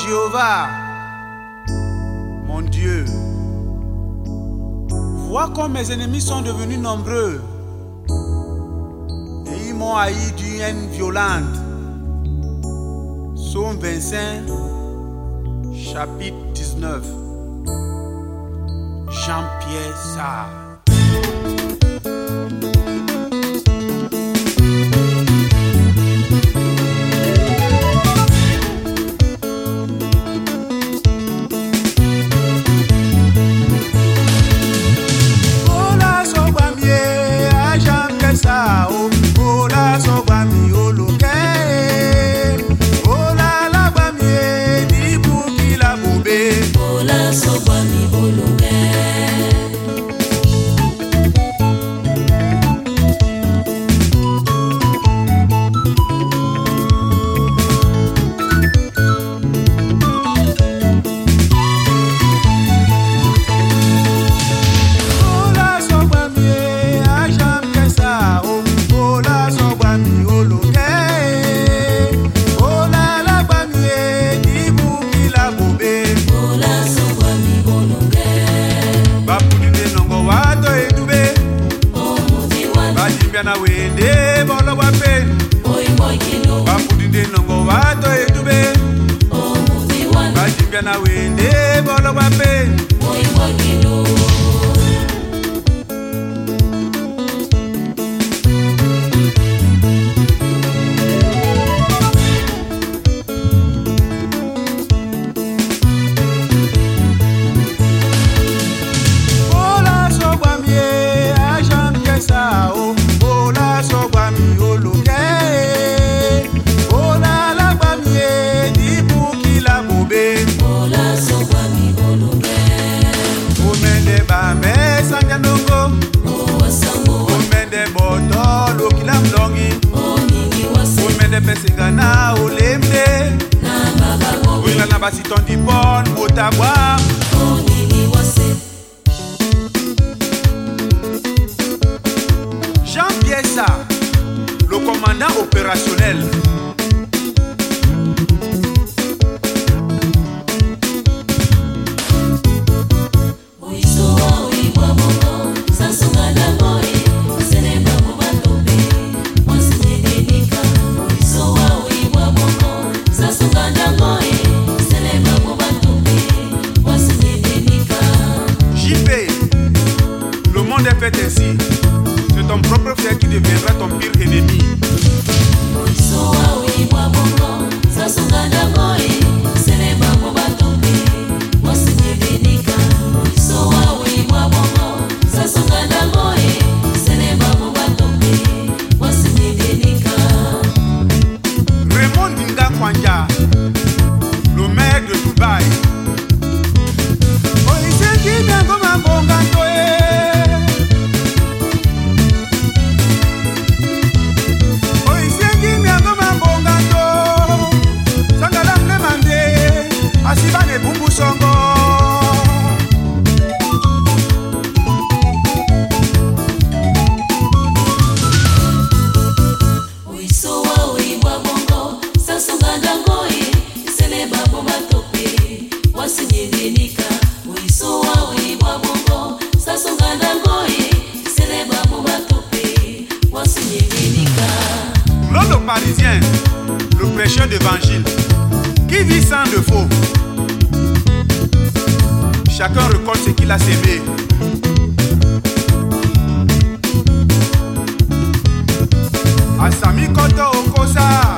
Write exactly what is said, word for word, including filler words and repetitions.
Jéhovah, mon Dieu, vois comme mes ennemis sont devenus nombreux et ils m'ont haï d'une haine violente. Psaume vingt-cinq, chapitre dix-neuf. Jean-Pierre Sarr. Na wende bolo wa pen oi boy kilo bapudinde nongo wato edube o muzi wan bajimbia na wende bolo wa pen oi boy kilo Ola so bwa mie a Jean-Pierre Sarr. Pesengana olemde na baba wila na basiton di bon motabwa onini wase Jean-Pierre Sarr, le commandant opérationnel. Fait ainsi, c'est ton propre frère qui deviendra ton pire ennemi. Raymond Dinga Kwanja, le maire de Dubaï. L'homme parisien, le prêcheur d'évangile, qui vit sans défaut. Chacun récolte ce qu'il a sémé. Asami Koto Okosa.